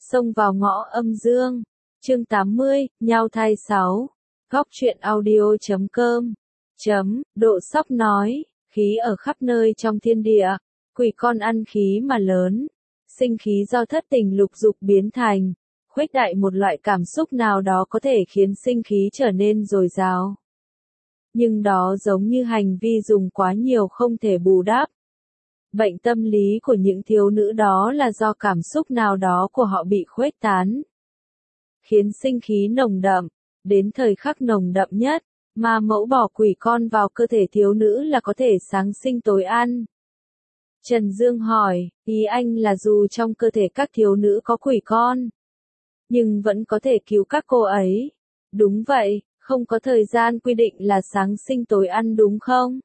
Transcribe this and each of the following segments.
Xông vào ngõ âm dương. Chương 80, nhau thai 6. Góc truyện audio.com. Độ Sóc nói, khí ở khắp nơi trong thiên địa, quỷ con ăn khí mà lớn, sinh khí do thất tình lục dục biến thành, khuếch đại một loại cảm xúc nào đó có thể khiến sinh khí trở nên dồi dào. Nhưng đó giống như hành vi dùng quá nhiều không thể bù đắp. Bệnh tâm lý của những thiếu nữ đó là do cảm xúc nào đó của họ bị khuếch tán, khiến sinh khí nồng đậm, đến thời khắc nồng đậm nhất, ma mẫu bỏ quỷ con vào cơ thể thiếu nữ là có thể sáng sinh tối ăn. Trần Dương hỏi, ý anh là dù trong cơ thể các thiếu nữ có quỷ con, nhưng vẫn có thể cứu các cô ấy. Đúng vậy, không có thời gian quy định là sáng sinh tối ăn đúng không?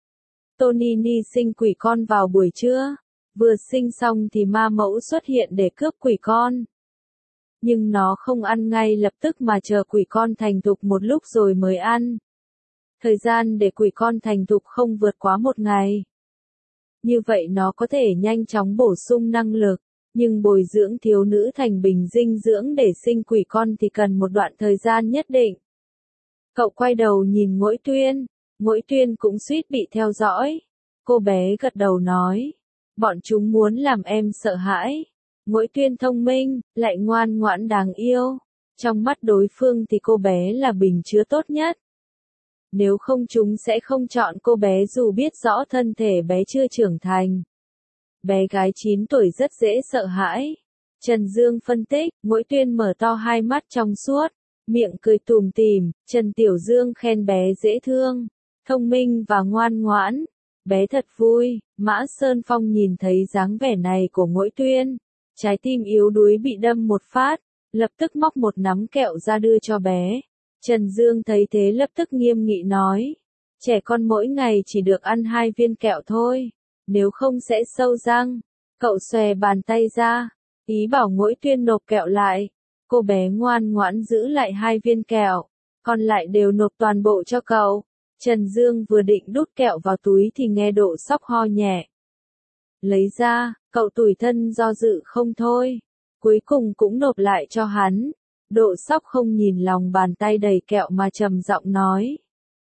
Tony Ni sinh quỷ con vào buổi trưa, vừa sinh xong thì ma mẫu xuất hiện để cướp quỷ con. Nhưng nó không ăn ngay lập tức mà chờ quỷ con thành thục một lúc rồi mới ăn. Thời gian để quỷ con thành thục không vượt quá 1 ngày. Như vậy nó có thể nhanh chóng bổ sung năng lực, nhưng bồi dưỡng thiếu nữ thành bình dinh dưỡng để sinh quỷ con thì cần một đoạn thời gian nhất định. Cậu quay đầu nhìn Ngũi Tuyên cũng suýt bị theo dõi. Cô bé gật đầu nói, bọn chúng muốn làm em sợ hãi. Ngũi Tuyên thông minh, lại ngoan ngoãn đáng yêu. Trong mắt đối phương thì cô bé là bình chứa tốt nhất. Nếu không chúng sẽ không chọn cô bé dù biết rõ thân thể bé chưa trưởng thành. Bé gái 9 tuổi rất dễ sợ hãi. Trần Dương phân tích, Ngũi Tuyên mở to hai mắt trong suốt, miệng cười tủm tỉm. Trần Tiểu Dương khen bé dễ thương, thông minh và ngoan ngoãn. Bé thật vui. Mã Sơn Phong nhìn thấy dáng vẻ này của Ngũi Tuyên, trái tim yếu đuối bị đâm một phát, lập tức móc một nắm kẹo ra đưa cho bé. Trần Dương thấy thế lập tức nghiêm nghị nói, trẻ con mỗi ngày chỉ được ăn 2 viên kẹo thôi, nếu không sẽ sâu răng. Cậu xòe bàn tay ra, ý bảo Ngũi Tuyên nộp kẹo lại. Cô bé ngoan ngoãn giữ lại 2 viên kẹo, còn lại đều nộp toàn bộ cho cậu. Trần Dương vừa định đút kẹo vào túi thì nghe Độ Sóc ho nhẹ. Lấy ra, cậu tủi thân do dự không thôi, cuối cùng cũng nộp lại cho hắn. Độ Sóc không nhìn lòng bàn tay đầy kẹo mà trầm giọng nói.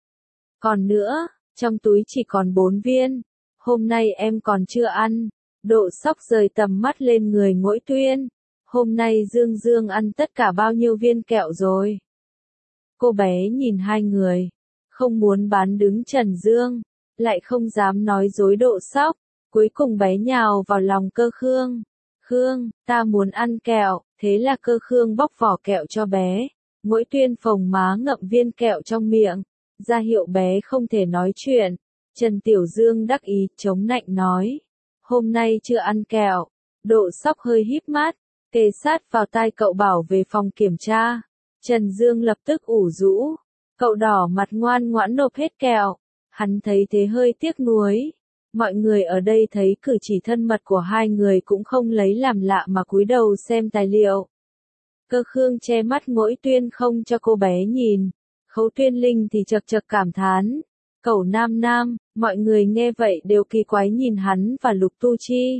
Còn nữa, trong túi chỉ còn 4 viên, hôm nay em còn chưa ăn. Độ Sóc rời tầm mắt lên người Ngũi Tuyên. Hôm nay Dương Dương ăn tất cả bao nhiêu viên kẹo rồi? Cô bé nhìn hai người, không muốn bán đứng Trần Dương, lại không dám nói dối Độ Sóc. Cuối cùng bé nhào vào lòng Cơ Khương. Khương, ta muốn ăn kẹo. Thế là Cơ Khương bóc vỏ kẹo cho bé. Ngũi Tuyên phồng má ngậm viên kẹo trong miệng, ra hiệu bé không thể nói chuyện. Trần Tiểu Dương đắc ý chống nạnh nói, hôm nay chưa ăn kẹo. Độ Sóc hơi híp mắt, kề sát vào tai cậu bảo về phòng kiểm tra. Trần Dương lập tức ủ rũ, cậu đỏ mặt ngoan ngoãn nộp hết kẹo. Hắn thấy thế hơi tiếc nuối. Mọi người ở đây thấy cử chỉ thân mật của hai người cũng không lấy làm lạ mà cúi đầu xem tài liệu. Cơ Khương che mắt Ngũi Tuyên không cho cô bé nhìn. Khấu Tuyên Linh thì chật chật cảm thán. Cẩu nam nam, mọi người nghe vậy đều kỳ quái nhìn hắn và Lục Tu Chi.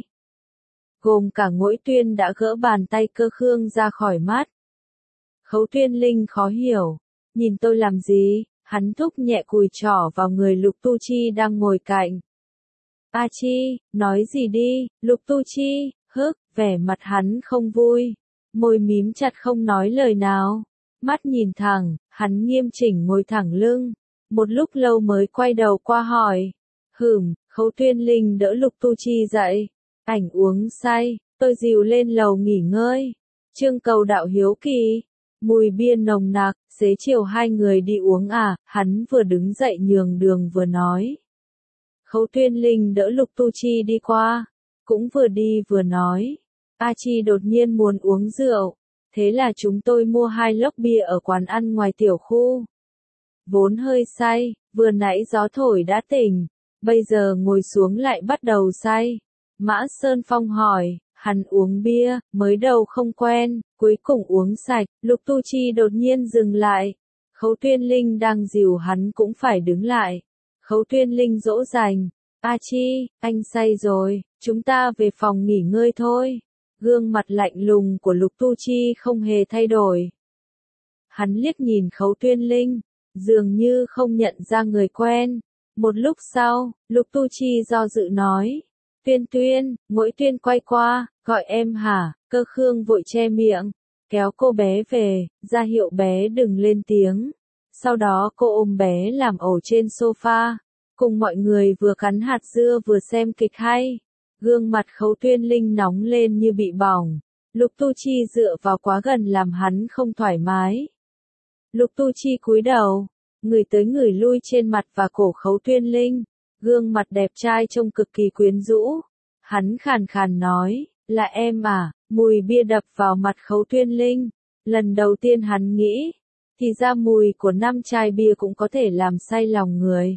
Gồm cả Ngũi Tuyên đã gỡ bàn tay Cơ Khương ra khỏi mắt. Khấu Tuyên Linh khó hiểu. Nhìn tôi làm gì? Hắn thúc nhẹ cùi trỏ vào người Lục Tu Chi đang ngồi cạnh. A Chi, nói gì đi, Lục Tu Chi, vẻ mặt hắn không vui. Môi mím chặt không nói lời nào. Mắt nhìn thẳng, hắn nghiêm chỉnh ngồi thẳng lưng. Một lúc lâu mới quay đầu qua hỏi. Khấu Tuyên Linh đỡ Lục Tu Chi dậy. Ảnh uống say, tôi dìu lên lầu nghỉ ngơi. Trương Cầu Đạo hiếu kỳ. Mùi bia nồng nặc, xế chiều hai người đi uống à, hắn vừa đứng dậy nhường đường vừa nói. Khấu Tuyên Linh đỡ Lục Tu Chi đi qua, cũng vừa đi vừa nói. A Chi đột nhiên muốn uống rượu, thế là chúng tôi mua 2 lốc bia ở quán ăn ngoài tiểu khu. Vốn hơi say, vừa nãy gió thổi đã tỉnh, bây giờ ngồi xuống lại bắt đầu say. Mã Sơn Phong hỏi, hắn uống bia, mới đầu không quen, cuối cùng uống sạch. Lục Tu Chi đột nhiên dừng lại. Khấu Tuyên Linh đang dìu hắn cũng phải đứng lại. Khấu Tuyên Linh dỗ dành, A Chi, anh say rồi, chúng ta về phòng nghỉ ngơi thôi. Gương mặt lạnh lùng của Lục Tu Chi không hề thay đổi. Hắn liếc nhìn Khấu Tuyên Linh, dường như không nhận ra người quen. Một lúc sau, Lục Tu Chi do dự nói. Tuyên Tuyên, Mỗi Tuyên quay qua, gọi em hả? Cơ Khương vội che miệng, kéo cô bé về, ra hiệu bé đừng lên tiếng. Sau đó cô ôm bé làm ổ trên sofa, cùng mọi người vừa cắn hạt dưa vừa xem kịch hay. Gương mặt Khấu Tuyên Linh nóng lên như bị bỏng. Lục Tu Chi dựa vào quá gần làm hắn không thoải mái. Lục Tu Chi cúi đầu, người tới người lui trên mặt và cổ Khấu Tuyên Linh. Gương mặt đẹp trai trông cực kỳ quyến rũ. Hắn khàn khàn nói, là em à? Mùi bia đập vào mặt Khấu Tuyên Linh. Lần đầu tiên hắn nghĩ, thì ra mùi của 5 chai bia cũng có thể làm say lòng người.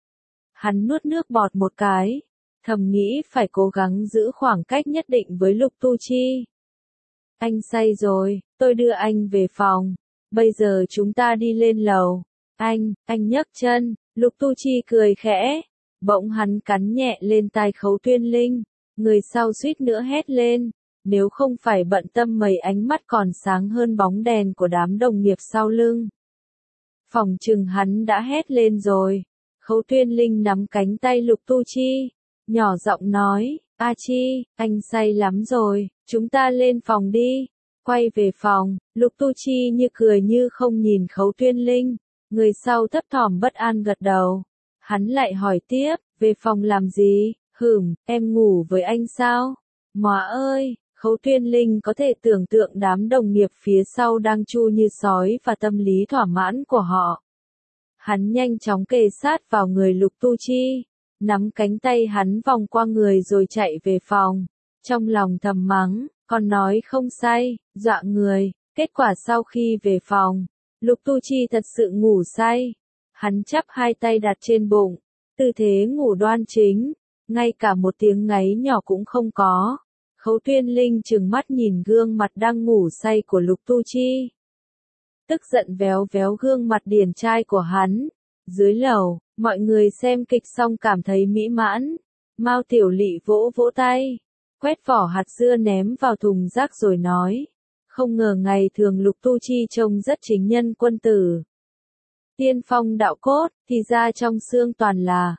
Hắn nuốt nước bọt một cái, thầm nghĩ phải cố gắng giữ khoảng cách nhất định với Lục Tu Chi. Anh say rồi, tôi đưa anh về phòng. Bây giờ chúng ta đi lên lầu. Anh nhấc chân. Lục Tu Chi cười khẽ. Bỗng hắn cắn nhẹ lên tai Khấu Tuyên Linh. Người sau suýt nữa hét lên. Nếu không phải bận tâm mấy ánh mắt còn sáng hơn bóng đèn của đám đồng nghiệp sau lưng. Phòng chừng hắn đã hét lên rồi. Khấu Tuyên Linh nắm cánh tay Lục Tu Chi. Nhỏ giọng nói, A Chi, anh say lắm rồi, chúng ta lên phòng đi. Quay về phòng, Lục Tu Chi như cười như không nhìn Khấu Tuyên Linh. Người sau thấp thỏm bất an gật đầu. Hắn lại hỏi tiếp, về phòng làm gì? Em ngủ với anh sao? Móa ơi, Khấu Tuyên Linh có thể tưởng tượng đám đồng nghiệp phía sau đang chu như sói và tâm lý thỏa mãn của họ. Hắn nhanh chóng kề sát vào người Lục Tu Chi, nắm cánh tay hắn vòng qua người rồi chạy về phòng. Trong lòng thầm mắng, còn nói không say, dọa người. Kết quả sau khi về phòng, Lục Tu Chi thật sự ngủ say. Hắn chắp hai tay đặt trên bụng, tư thế ngủ đoan chính, ngay cả một tiếng ngáy nhỏ cũng không có. Khấu Tuyên Linh trừng mắt nhìn gương mặt đang ngủ say của Lục Tu Chi. Tức giận véo véo gương mặt điển trai của hắn. Dưới lầu, mọi người xem kịch xong cảm thấy mỹ mãn. Mao Tiểu Lị vỗ vỗ tay, quét vỏ hạt dưa ném vào thùng rác rồi nói. Không ngờ ngày thường Lục Tu Chi trông rất chính nhân quân tử. Tiên phong đạo cốt, thì ra trong xương toàn là.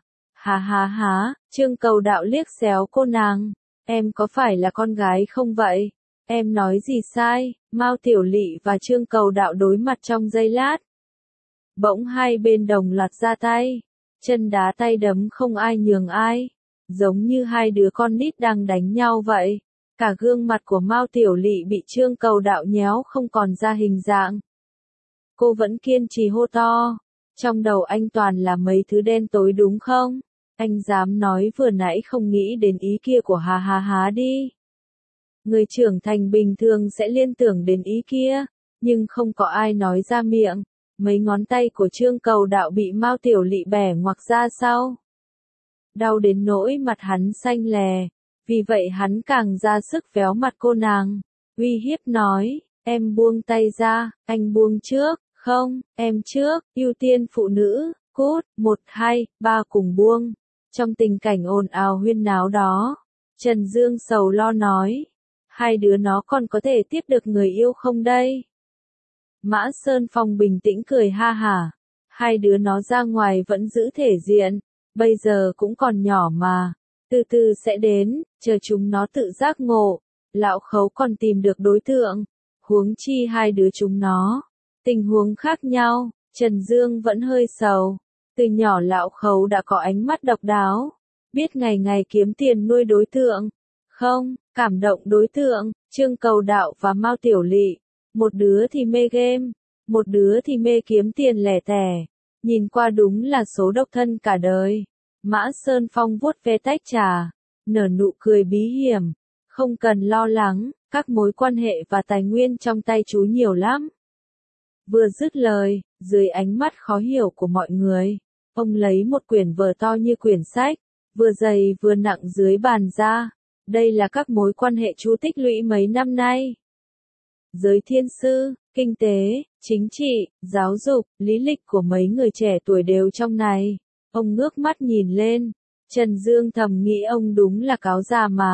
Há, Trương Cầu Đạo liếc xéo cô nàng. Em có phải là con gái không vậy? Em nói gì sai? Mao Tiểu Lị và Trương Cầu Đạo đối mặt trong giây lát. Bỗng hai bên đồng loạt ra tay. Chân đá tay đấm không ai nhường ai. Giống như hai đứa con nít đang đánh nhau vậy. Cả gương mặt của Mao Tiểu Lị bị Trương Cầu Đạo nhéo không còn ra hình dạng. Cô vẫn kiên trì hô to. Trong đầu anh toàn là mấy thứ đen tối đúng không? Anh dám nói vừa nãy không nghĩ đến ý kia của há đi. Người trưởng thành bình thường sẽ liên tưởng đến ý kia, nhưng không có ai nói ra miệng. Mấy ngón tay của Trương Cầu Đạo bị Mao Tiểu Lị bẻ ngoặc ra sau. Đau đến nỗi mặt hắn xanh lè, vì vậy hắn càng ra sức véo mặt cô nàng, uy hiếp nói, em buông tay ra, anh buông trước, không, em trước, ưu tiên phụ nữ, cút, 1, 2, 3 cùng buông. Trong tình cảnh ồn ào huyên náo đó, Trần Dương sầu lo nói, hai đứa nó còn có thể tiếp được người yêu không đây? Mã Sơn Phong bình tĩnh cười ha hả, hai đứa nó ra ngoài vẫn giữ thể diện, bây giờ cũng còn nhỏ mà, từ từ sẽ đến, chờ chúng nó tự giác ngộ, lão Khấu còn tìm được đối tượng, huống chi hai đứa chúng nó, tình huống khác nhau, Trần Dương vẫn hơi sầu. Từ nhỏ lão Khấu đã có ánh mắt độc đáo, biết ngày ngày kiếm tiền nuôi đối tượng, không, cảm động đối tượng, Trương Cầu Đạo và Mao Tiểu Lị, một đứa thì mê game, một đứa thì mê kiếm tiền lẻ tẻ, nhìn qua đúng là số độc thân cả đời. Mã Sơn Phong vuốt ve tách trà, nở nụ cười bí hiểm, không cần lo lắng, các mối quan hệ và tài nguyên trong tay chú nhiều lắm. Vừa dứt lời, dưới ánh mắt khó hiểu của mọi người, ông lấy một quyển vở to như quyển sách, vừa dày vừa nặng dưới bàn ra. Đây là các mối quan hệ chú tích lũy mấy năm nay. Giới thiên sư, kinh tế, chính trị, giáo dục, lý lịch của mấy người trẻ tuổi đều trong này. Ông ngước mắt nhìn lên, Trần Dương thầm nghĩ ông đúng là cáo già mà.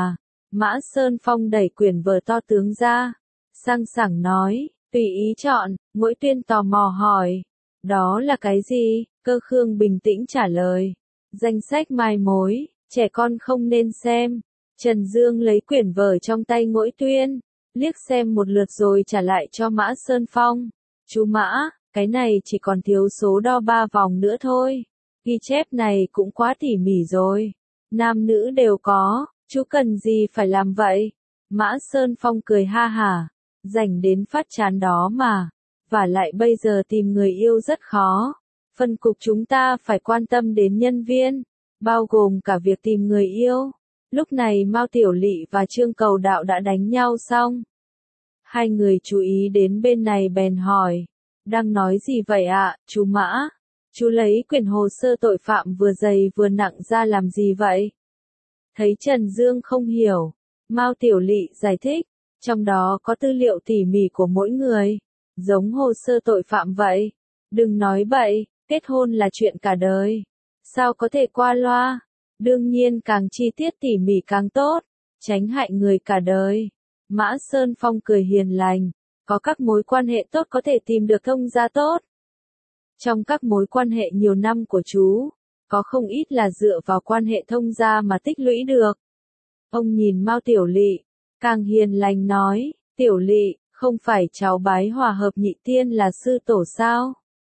Mã Sơn Phong đẩy quyển vở to tướng ra, sang sảng nói, tùy ý chọn. Mỗi Tuyên tò mò hỏi, đó là cái gì? Cơ Khương bình tĩnh trả lời, danh sách mai mối, trẻ con không nên xem. Trần Dương lấy quyển vở trong tay Mỗi Tuyên, liếc xem một lượt rồi trả lại cho Mã Sơn Phong. Chú Mã, cái này chỉ còn thiếu số đo 3 vòng nữa thôi. Ghi chép này cũng quá tỉ mỉ rồi. Nam nữ đều có, chú cần gì phải làm vậy? Mã Sơn Phong cười ha hả, rảnh đến phát chán đó mà. Vả lại bây giờ tìm người yêu rất khó. Phân cục chúng ta phải quan tâm đến nhân viên, bao gồm cả việc tìm người yêu. Lúc này Mao Tiểu Lị và Trương Cầu Đạo đã đánh nhau xong. Hai người chú ý đến bên này bèn hỏi, đang nói gì vậy ạ, chú Mã? Chú lấy quyển hồ sơ tội phạm vừa dày vừa nặng ra làm gì vậy? Thấy Trần Dương không hiểu, Mao Tiểu Lị giải thích, trong đó có tư liệu tỉ mỉ của mỗi người, giống hồ sơ tội phạm vậy. Đừng nói bậy, kết hôn là chuyện cả đời. Sao có thể qua loa? Đương nhiên càng chi tiết tỉ mỉ càng tốt, tránh hại người cả đời. Mã Sơn Phong cười hiền lành, có các mối quan hệ tốt có thể tìm được thông gia tốt. Trong các mối quan hệ nhiều năm của chú, có không ít là dựa vào quan hệ thông gia mà tích lũy được. Ông nhìn Mao Tiểu Lị, càng hiền lành nói, Tiểu Lị, không phải cháu bái Hòa Hợp Nhị Tiên là sư tổ sao?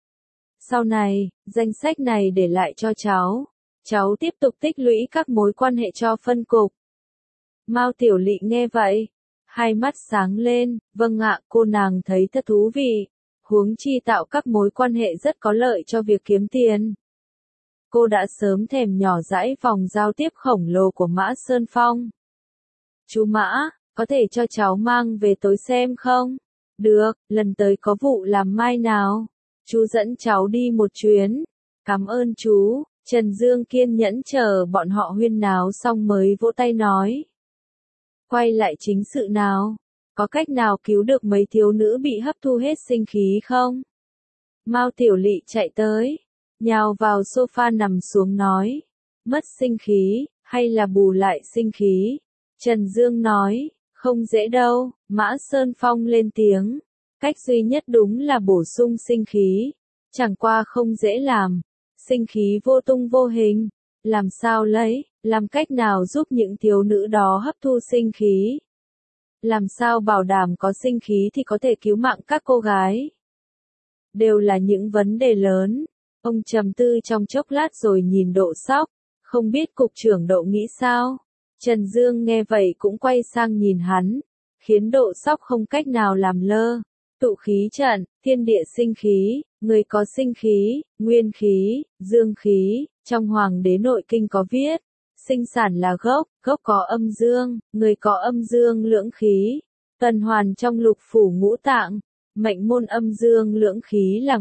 Sau này, danh sách này để lại cho cháu tiếp tục tích lũy các mối quan hệ cho phân cục. Mao Tiểu Lị nghe vậy, hai mắt sáng lên, vâng ạ, cô nàng thấy thật thú vị, huống chi tạo các mối quan hệ rất có lợi cho việc kiếm tiền. Cô đã sớm thèm nhỏ dãi vòng giao tiếp khổng lồ của Mã Sơn Phong. Chú Mã, có thể cho cháu mang về tối xem không? Được, lần tới có vụ làm mai nào? Chú dẫn cháu đi một chuyến. Cảm ơn chú. Trần Dương kiên nhẫn chờ bọn họ huyên náo xong mới vỗ tay nói. Quay lại chính sự nào? Có cách nào cứu được mấy thiếu nữ bị hấp thu hết sinh khí không? Mao Tiểu Lị chạy tới, nhào vào sofa nằm xuống nói. Mất sinh khí, hay là bù lại sinh khí? Trần Dương nói, không dễ đâu. Mã Sơn Phong lên tiếng. Cách duy nhất đúng là bổ sung sinh khí. Chẳng qua không dễ làm. Sinh khí vô tung vô hình. Làm sao lấy, làm cách nào giúp những thiếu nữ đó hấp thu sinh khí? Làm sao bảo đảm có sinh khí thì có thể cứu mạng các cô gái? Đều là những vấn đề lớn. Ông trầm tư trong chốc lát rồi nhìn Độ Sóc. Không biết cục trưởng Độ nghĩ sao? Trần Dương nghe vậy cũng quay sang nhìn hắn. Khiến Độ Sóc không cách nào làm lơ. Tụ khí trận, thiên địa sinh khí, người có sinh khí, nguyên khí, dương khí, trong Hoàng đế nội kinh có viết, sinh sản là gốc, gốc có âm dương, người có âm dương lưỡng khí, tuần hoàn trong lục phủ ngũ tạng, mệnh môn âm dương lưỡng khí là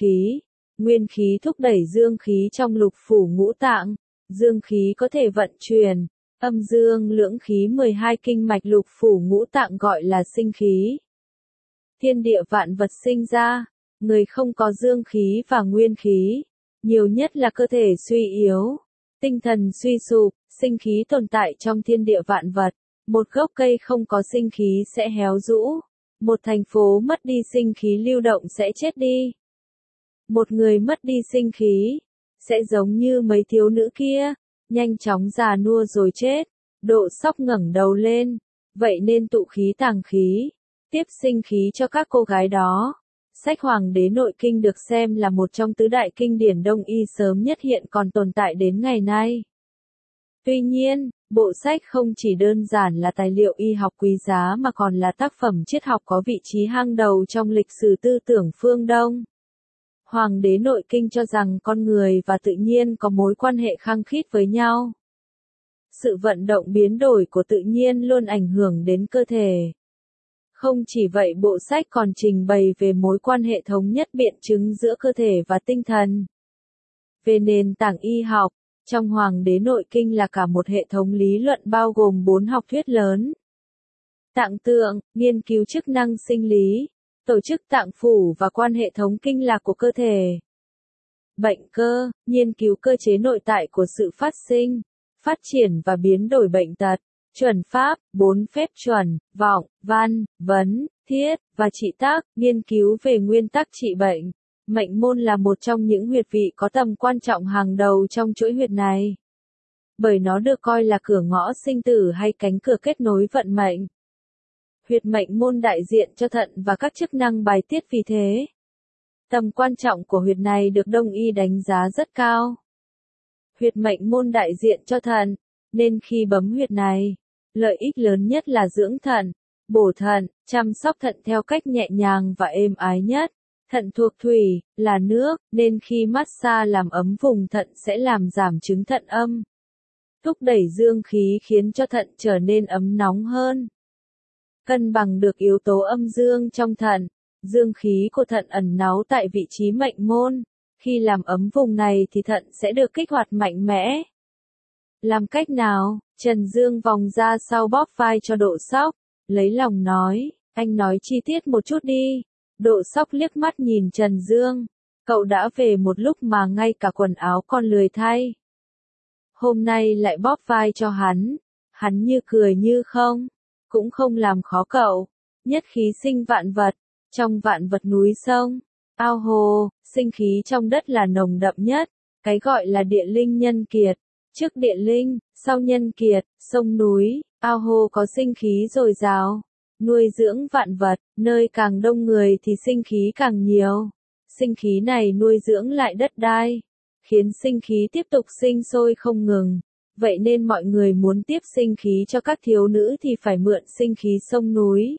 nguyên khí thúc đẩy dương khí trong lục phủ ngũ tạng, dương khí có thể vận chuyển, âm dương lưỡng khí 12 kinh mạch lục phủ ngũ tạng gọi là sinh khí. Thiên địa vạn vật sinh ra, người không có dương khí và nguyên khí, nhiều nhất là cơ thể suy yếu, tinh thần suy sụp, sinh khí tồn tại trong thiên địa vạn vật. Một gốc cây không có sinh khí sẽ héo rũ, một thành phố mất đi sinh khí lưu động sẽ chết đi. Một người mất đi sinh khí, sẽ giống như mấy thiếu nữ kia, nhanh chóng già nua rồi chết. Độ Sóc ngẩng đầu lên, vậy nên tụ khí tàng khí, tiếp sinh khí cho các cô gái đó. Sách Hoàng đế nội kinh được xem là một trong tứ đại kinh điển Đông y sớm nhất hiện còn tồn tại đến ngày nay. Tuy nhiên, bộ sách không chỉ đơn giản là tài liệu y học quý giá mà còn là tác phẩm triết học có vị trí hàng đầu trong lịch sử tư tưởng phương Đông. Hoàng đế nội kinh cho rằng con người và tự nhiên có mối quan hệ khăng khít với nhau. Sự vận động biến đổi của tự nhiên luôn ảnh hưởng đến cơ thể. Không chỉ vậy, bộ sách còn trình bày về mối quan hệ thống nhất biện chứng giữa cơ thể và tinh thần. Về nền tảng y học, trong Hoàng đế nội kinh là cả một hệ thống lý luận bao gồm 4 học thuyết lớn. Tạng tượng, nghiên cứu chức năng sinh lý, tổ chức tạng phủ và quan hệ thống kinh lạc của cơ thể. Bệnh cơ, nghiên cứu cơ chế nội tại của sự phát sinh, phát triển và biến đổi bệnh tật. chuẩn pháp, 4 phép chuẩn, vọng, văn, vấn, thiết, và trị tác, nghiên cứu về nguyên tắc trị bệnh. Mệnh môn là một trong những huyệt vị có tầm quan trọng hàng đầu trong chuỗi huyệt này. Bởi nó được coi là cửa ngõ sinh tử hay cánh cửa kết nối vận mệnh. Huyệt mệnh môn đại diện cho thận và các chức năng bài tiết, vì thế tầm quan trọng của huyệt này được Đông y đánh giá rất cao. Huyệt mệnh môn đại diện cho thận, nên khi bấm huyệt này, lợi ích lớn nhất là dưỡng thận, bổ thận, chăm sóc thận theo cách nhẹ nhàng và êm ái nhất. Thận thuộc thủy, là nước, nên khi massage làm ấm vùng thận sẽ làm giảm chứng thận âm, thúc đẩy dương khí khiến cho thận trở nên ấm nóng hơn. Cân bằng được yếu tố âm dương trong thận, dương khí của thận ẩn náu tại vị trí mệnh môn. Khi làm ấm vùng này thì thận sẽ được kích hoạt mạnh mẽ. Làm cách nào? Trần Dương vòng ra sau bóp vai cho Độ Sóc, lấy lòng nói, anh nói chi tiết một chút đi. Độ Sóc liếc mắt nhìn Trần Dương, cậu đã về một lúc mà ngay cả quần áo còn lười thay. Hôm nay lại bóp vai cho hắn như cười như không, cũng không làm khó cậu. Nhất khí sinh vạn vật, trong vạn vật núi sông, ao hồ, sinh khí trong đất là nồng đậm nhất, cái gọi là địa linh nhân kiệt. Trước địa linh, sau nhân kiệt, sông núi, ao hồ có sinh khí dồi dào, nuôi dưỡng vạn vật, nơi càng đông người thì sinh khí càng nhiều. Sinh khí này nuôi dưỡng lại đất đai, khiến sinh khí tiếp tục sinh sôi không ngừng. Vậy nên mọi người muốn tiếp sinh khí cho các thiếu nữ thì phải mượn sinh khí sông núi,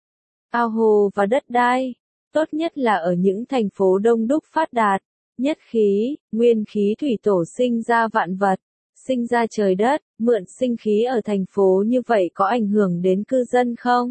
ao hồ và đất đai. Tốt nhất là ở những thành phố đông đúc phát đạt. Nhất khí, nguyên khí thủy tổ sinh ra vạn vật, sinh ra trời đất. Mượn sinh khí ở thành phố như vậy có ảnh hưởng đến cư dân không?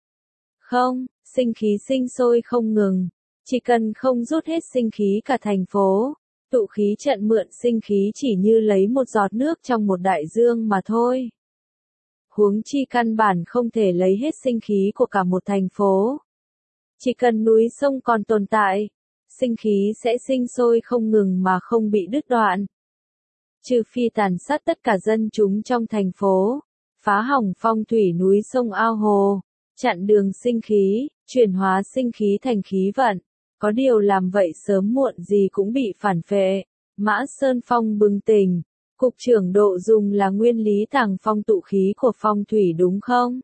Không, sinh khí sinh sôi không ngừng. Chỉ cần không rút hết sinh khí cả thành phố, tụ khí trận mượn sinh khí chỉ như lấy một giọt nước trong một đại dương mà thôi. Huống chi căn bản không thể lấy hết sinh khí của cả một thành phố. Chỉ cần núi sông còn tồn tại, sinh khí sẽ sinh sôi không ngừng mà không bị đứt đoạn. Trừ phi tàn sát tất cả dân chúng trong thành phố, phá hỏng phong thủy núi sông ao hồ, chặn đường sinh khí, chuyển hóa sinh khí thành khí vận. Có điều làm vậy sớm muộn gì cũng bị phản phệ. Mã Sơn Phong bừng tỉnh. Cục trưởng Độ dùng là nguyên lý tàng phong tụ khí của phong thủy đúng không?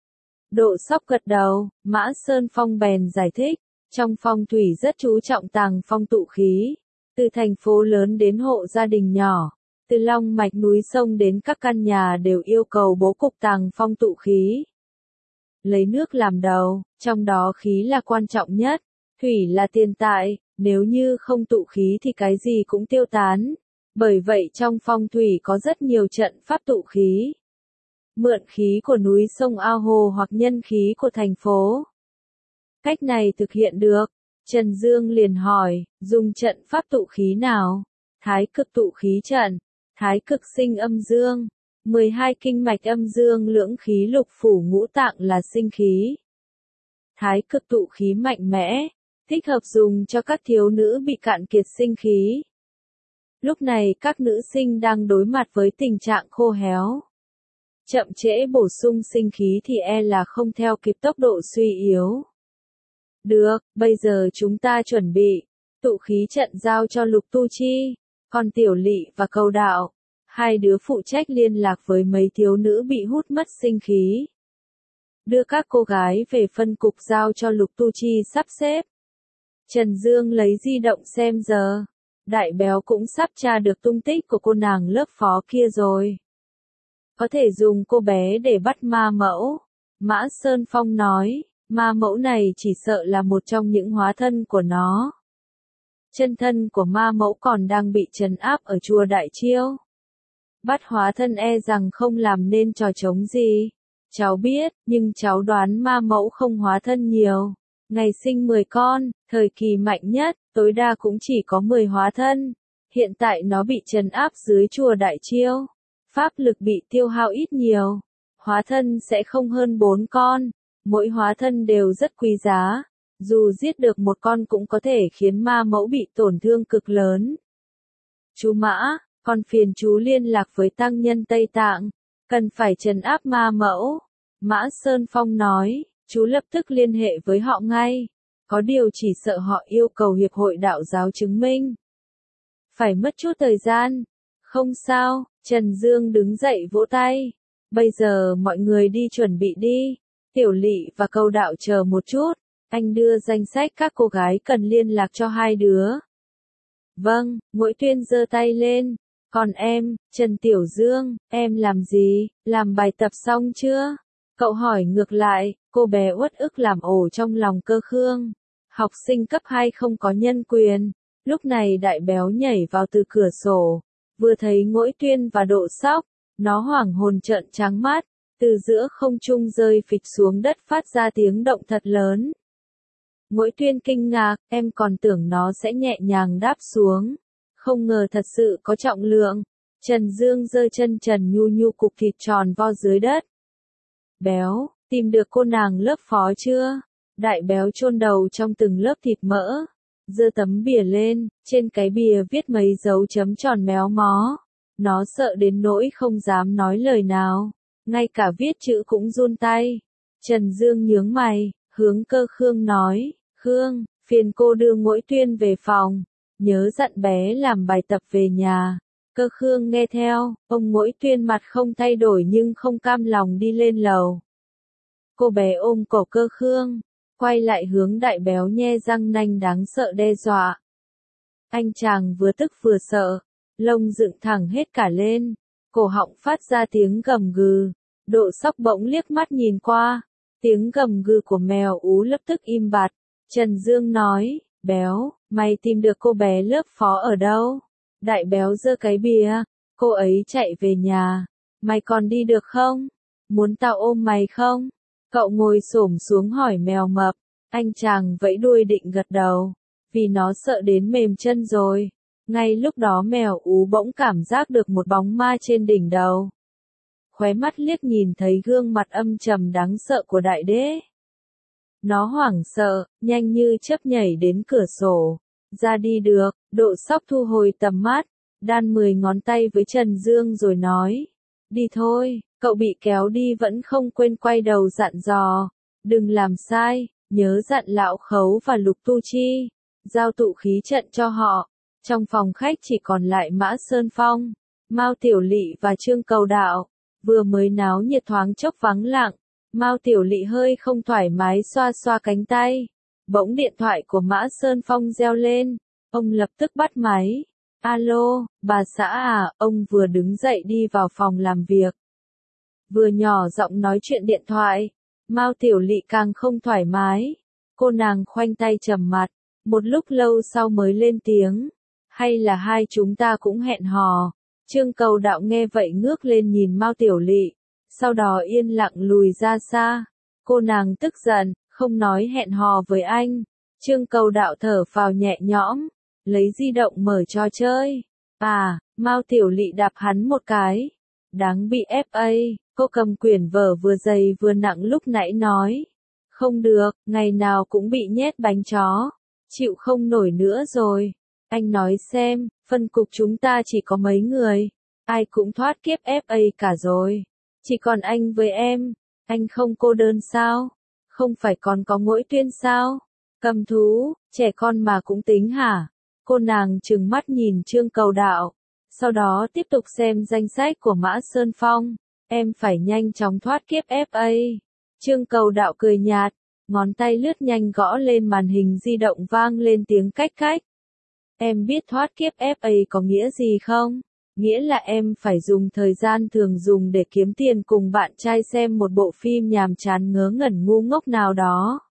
Độ Sóc gật đầu, Mã Sơn Phong bèn giải thích. Trong phong thủy rất chú trọng tàng phong tụ khí. Từ thành phố lớn đến hộ gia đình nhỏ, từ long mạch núi sông đến các căn nhà đều yêu cầu bố cục tàng phong tụ khí. Lấy nước làm đầu, trong đó khí là quan trọng nhất. Thủy là tiền tại, nếu như không tụ khí thì cái gì cũng tiêu tán. Bởi vậy trong phong thủy có rất nhiều trận pháp tụ khí. Mượn khí của núi sông ao hồ hoặc nhân khí của thành phố. Cách này thực hiện được. Trần Dương liền hỏi, dùng trận pháp tụ khí nào? Thái cực tụ khí trận. Thái cực sinh âm dương. 12 kinh mạch âm dương lưỡng khí lục phủ ngũ tạng là sinh khí. Thái cực tụ khí mạnh mẽ, thích hợp dùng cho các thiếu nữ bị cạn kiệt sinh khí. Lúc này các nữ sinh đang đối mặt với tình trạng khô héo. Chậm trễ bổ sung sinh khí thì e là không theo kịp tốc độ suy yếu. Được, bây giờ chúng ta chuẩn bị. Tụ khí trận giao cho Lục Tu Chi, còn Tiểu Lị và Cầu Đạo, hai đứa phụ trách liên lạc với mấy thiếu nữ bị hút mất sinh khí. Đưa các cô gái về phân cục giao cho Lục Tu Chi sắp xếp. Trần Dương lấy di động xem giờ. Đại béo cũng sắp tra được tung tích của cô nàng lớp phó kia rồi. Có thể dùng cô bé để bắt ma mẫu. Mã Sơn Phong nói, ma mẫu này chỉ sợ là một trong những hóa thân của nó. Chân thân của ma mẫu còn đang bị trấn áp ở chùa Đại Chiêu. Bắt hóa thân e rằng không làm nên trò trống gì. Cháu biết, nhưng cháu đoán ma mẫu không hóa thân nhiều. Ngày sinh 10 con, thời kỳ mạnh nhất, tối đa cũng chỉ có 10 hóa thân. Hiện tại nó bị trấn áp dưới chùa Đại Chiêu. Pháp lực bị tiêu hao ít nhiều. Hóa thân sẽ không hơn 4 con. Mỗi hóa thân đều rất quý giá. Dù giết được một con cũng có thể khiến ma mẫu bị tổn thương cực lớn. Chú Mã, con phiền chú liên lạc với tăng nhân Tây Tạng. Cần phải trấn áp ma mẫu. Mã Sơn Phong nói, chú lập tức liên hệ với họ ngay. Có điều chỉ sợ họ yêu cầu Hiệp hội Đạo giáo chứng minh. Phải mất chút thời gian. Không sao, Trần Dương đứng dậy vỗ tay. Bây giờ mọi người đi chuẩn bị đi. Tiểu Lị và Câu Đạo chờ một chút. Anh đưa danh sách các cô gái cần liên lạc cho hai đứa. Vâng, Mỗi Tuyên giơ tay lên. Còn em, Trần Tiểu Dương, em làm gì, làm bài tập xong chưa? Cậu hỏi ngược lại, cô bé uất ức làm ổ trong lòng Cơ Khương. Học sinh cấp 2 không có nhân quyền. Lúc này Đại Béo nhảy vào từ cửa sổ. Vừa thấy Mỗi Tuyên và Độ Sóc, nó hoảng hồn trợn trắng mắt. Từ giữa không trung rơi phịch xuống đất phát ra tiếng động thật lớn. Mỗi Tuyên kinh ngạc, em còn tưởng nó sẽ nhẹ nhàng đáp xuống. Không ngờ thật sự có trọng lượng. Trần Dương giơ chân trần nhu nhu cục thịt tròn vo dưới đất. Béo, tìm được cô nàng lớp phó chưa? Đại Béo chôn đầu trong từng lớp thịt mỡ. Giơ tấm bìa lên, trên cái bìa viết mấy dấu chấm tròn méo mó. Nó sợ đến nỗi không dám nói lời nào. Ngay cả viết chữ cũng run tay. Trần Dương nhướng mày, hướng Cơ Khương nói, Khương, phiền cô đưa Mỗi Tuyên về phòng. Nhớ dặn bé làm bài tập về nhà. Cơ Khương nghe theo, ông Mỗi Tuyên mặt không thay đổi nhưng không cam lòng đi lên lầu. Cô bé ôm cổ Cơ Khương, quay lại hướng Đại Béo nhe răng nanh đáng sợ đe dọa. Anh chàng vừa tức vừa sợ, lông dựng thẳng hết cả lên, cổ họng phát ra tiếng gầm gừ. Độ Sóc bỗng liếc mắt nhìn qua, tiếng gầm gừ của mèo ú lập tức im bặt. Trần Dương nói, Béo, mày tìm được cô bé lớp phó ở đâu? Đại Béo giơ cái bìa, cô ấy chạy về nhà. Mày còn đi được không? Muốn tao ôm mày không? Cậu ngồi xổm xuống hỏi mèo mập. Anh chàng vẫy đuôi định gật đầu, vì nó sợ đến mềm chân rồi. Ngay lúc đó mèo ú bỗng cảm giác được một bóng ma trên đỉnh đầu. Khóe mắt liếc nhìn thấy gương mặt âm trầm đáng sợ của Đại Đế. Nó hoảng sợ, nhanh như chớp nhảy đến cửa sổ. Ra đi được, Độ Sóc thu hồi tầm mắt, đan 10 ngón tay với Trần Dương rồi nói. Đi thôi, cậu bị kéo đi vẫn không quên quay đầu dặn dò. Đừng làm sai, nhớ dặn Lão Khấu và Lục Tu Chi. Giao tụ khí trận cho họ. Trong phòng khách chỉ còn lại Mã Sơn Phong, Mao Tiểu Lị và Trương Cầu Đạo. Vừa mới náo nhiệt thoáng chốc vắng lặng. Mao Tiểu Lị hơi không thoải mái xoa xoa cánh tay. Bỗng điện thoại của Mã Sơn Phong reo lên. Ông lập tức bắt máy. Alo, bà xã à, ông vừa đứng dậy đi vào phòng làm việc. Vừa nhỏ giọng nói chuyện điện thoại. Mao Tiểu Lị càng không thoải mái. Cô nàng khoanh tay trầm mặt. Một lúc lâu sau mới lên tiếng. Hay là hai chúng ta cũng hẹn hò. Trương Cầu Đạo nghe vậy ngước lên nhìn Mao Tiểu Lị. Sau đó yên lặng lùi ra xa. Cô nàng tức giận, không nói hẹn hò với anh. Trương Cầu Đạo thở phào nhẹ nhõm, lấy di động mở trò chơi. Mao Tiểu Lị đạp hắn một cái. Đáng bị FA, cô cầm quyển vở vừa dày vừa nặng lúc nãy nói. Không được, ngày nào cũng bị nhét bánh chó. Chịu không nổi nữa rồi. Anh nói xem, phân cục chúng ta chỉ có mấy người. Ai cũng thoát kiếp FA cả rồi. Chỉ còn anh với em. Anh không cô đơn sao? Không phải còn có Mỗi Tuyên sao? Cầm thú, trẻ con mà cũng tính hả? Cô nàng trừng mắt nhìn Trương Cầu Đạo. Sau đó tiếp tục xem danh sách của Mã Sơn Phong. Em phải nhanh chóng thoát kiếp FA. Trương Cầu Đạo cười nhạt. Ngón tay lướt nhanh gõ lên màn hình di động vang lên tiếng cách cách. Em biết thoát kiếp FA có nghĩa gì không? Nghĩa là em phải dùng thời gian thường dùng để kiếm tiền cùng bạn trai xem một bộ phim nhàm chán ngớ ngẩn ngu ngốc nào đó.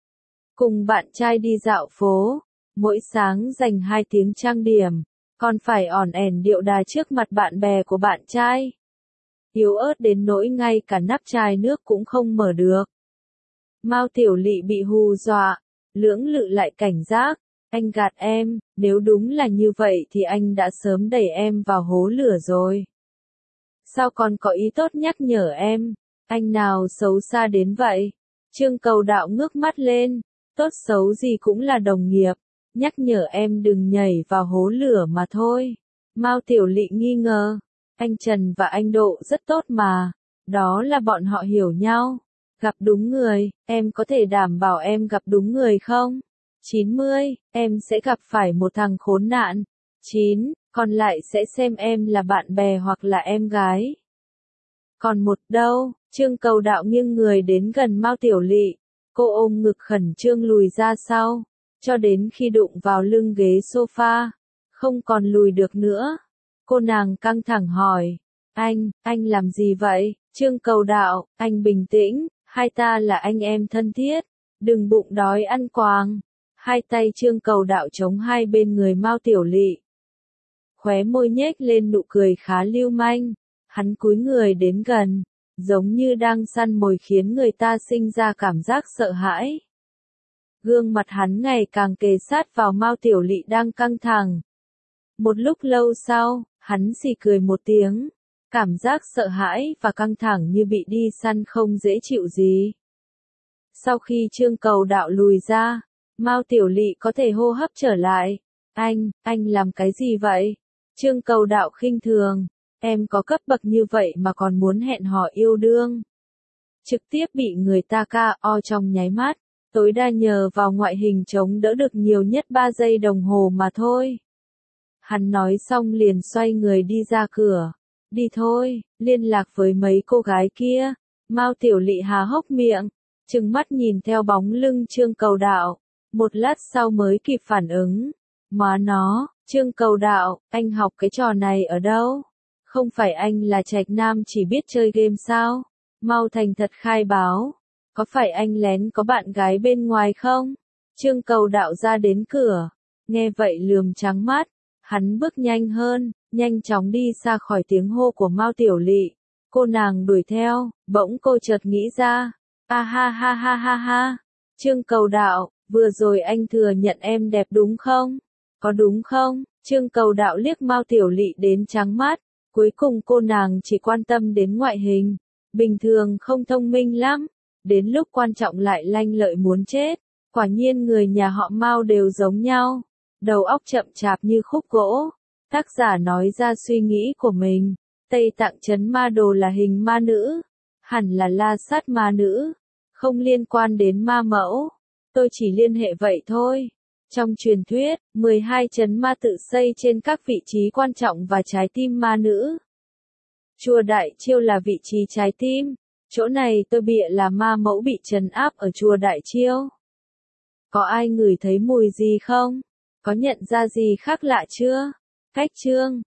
Cùng bạn trai đi dạo phố, mỗi sáng dành 2 tiếng trang điểm, còn phải ỏn ẻn điệu đà trước mặt bạn bè của bạn trai. Yếu ớt đến nỗi ngay cả nắp chai nước cũng không mở được. Mao Tiểu Lị bị hù dọa, lưỡng lự lại cảnh giác. Anh gạt em, nếu đúng là như vậy thì anh đã sớm đẩy em vào hố lửa rồi. Sao còn có ý tốt nhắc nhở em? Anh nào xấu xa đến vậy? Trương Cầu Đạo ngước mắt lên, tốt xấu gì cũng là đồng nghiệp, nhắc nhở em đừng nhảy vào hố lửa mà thôi. Mao Tiểu Lị nghi ngờ, Anh Trần và anh Độ rất tốt mà, đó là bọn họ hiểu nhau. Gặp đúng người, em có thể đảm bảo em gặp đúng người không? 90, em sẽ gặp phải một thằng khốn nạn. 9, còn lại sẽ xem em là bạn bè hoặc là em gái. Còn một đâu, Trương Cầu Đạo nghiêng người đến gần Mao Tiểu Lị, cô ôm ngực khẩn trương lùi ra sau, cho đến khi đụng vào lưng ghế sofa, không còn lùi được nữa. Cô nàng căng thẳng hỏi, anh làm gì vậy? Trương Cầu Đạo, anh bình tĩnh, hai ta là anh em thân thiết, đừng bụng đói ăn quàng. Hai tay Trương Cầu Đạo chống hai bên người Mao Tiểu Lị. Khóe môi nhếch lên nụ cười khá lưu manh, hắn cúi người đến gần, giống như đang săn mồi khiến người ta sinh ra cảm giác sợ hãi. Gương mặt hắn ngày càng kề sát vào Mao Tiểu Lị đang căng thẳng. Một lúc lâu sau, hắn xì cười một tiếng, cảm giác sợ hãi và căng thẳng như bị đi săn không dễ chịu gì. Sau khi Trương Cầu Đạo lùi ra, Mao Tiểu Lị có thể hô hấp trở lại. Anh làm cái gì vậy? Trương Cầu Đạo khinh thường, em có cấp bậc như vậy mà còn muốn hẹn hò yêu đương. Trực tiếp bị người ta KO trong nháy mắt, tối đa nhờ vào ngoại hình chống đỡ được nhiều nhất 3 giây đồng hồ mà thôi. Hắn nói xong liền xoay người đi ra cửa. Đi thôi, liên lạc với mấy cô gái kia. Mao Tiểu Lị há hốc miệng, trừng mắt nhìn theo bóng lưng Trương Cầu Đạo. Một lát sau mới kịp phản ứng. Má nó, Trương Cầu Đạo, anh học cái trò này ở đâu? Không phải anh là trạch nam chỉ biết chơi game sao? Mau thành thật khai báo. Có phải anh lén có bạn gái bên ngoài không? Trương Cầu Đạo ra đến cửa. Nghe vậy lườm trắng mắt. Hắn bước nhanh hơn, nhanh chóng đi xa khỏi tiếng hô của Mao Tiểu Lị. Cô nàng đuổi theo, bỗng cô chợt nghĩ ra. A ha ha ha ha ha. Trương Cầu Đạo, vừa rồi anh thừa nhận em đẹp đúng không? Có đúng không? Trương Cầu Đạo liếc Mao Tiểu Lị đến trắng mắt. Cuối cùng cô nàng chỉ quan tâm đến ngoại hình. Bình thường không thông minh lắm. Đến lúc quan trọng lại lanh lợi muốn chết. Quả nhiên người nhà họ Mao đều giống nhau. Đầu óc chậm chạp như khúc gỗ. Tác giả nói ra suy nghĩ của mình. Tây Tạng Trấn Ma Đồ là hình ma nữ. Hẳn là la sát ma nữ. Không liên quan đến ma mẫu. Tôi chỉ liên hệ vậy thôi. Trong truyền thuyết, 12 trấn ma tự xây trên các vị trí quan trọng và trái tim ma nữ. Chùa Đại Chiêu là vị trí trái tim. Chỗ này tôi bịa là ma mẫu bị trấn áp ở chùa Đại Chiêu. Có ai ngửi thấy mùi gì không? Có nhận ra gì khác lạ chưa? Cách chương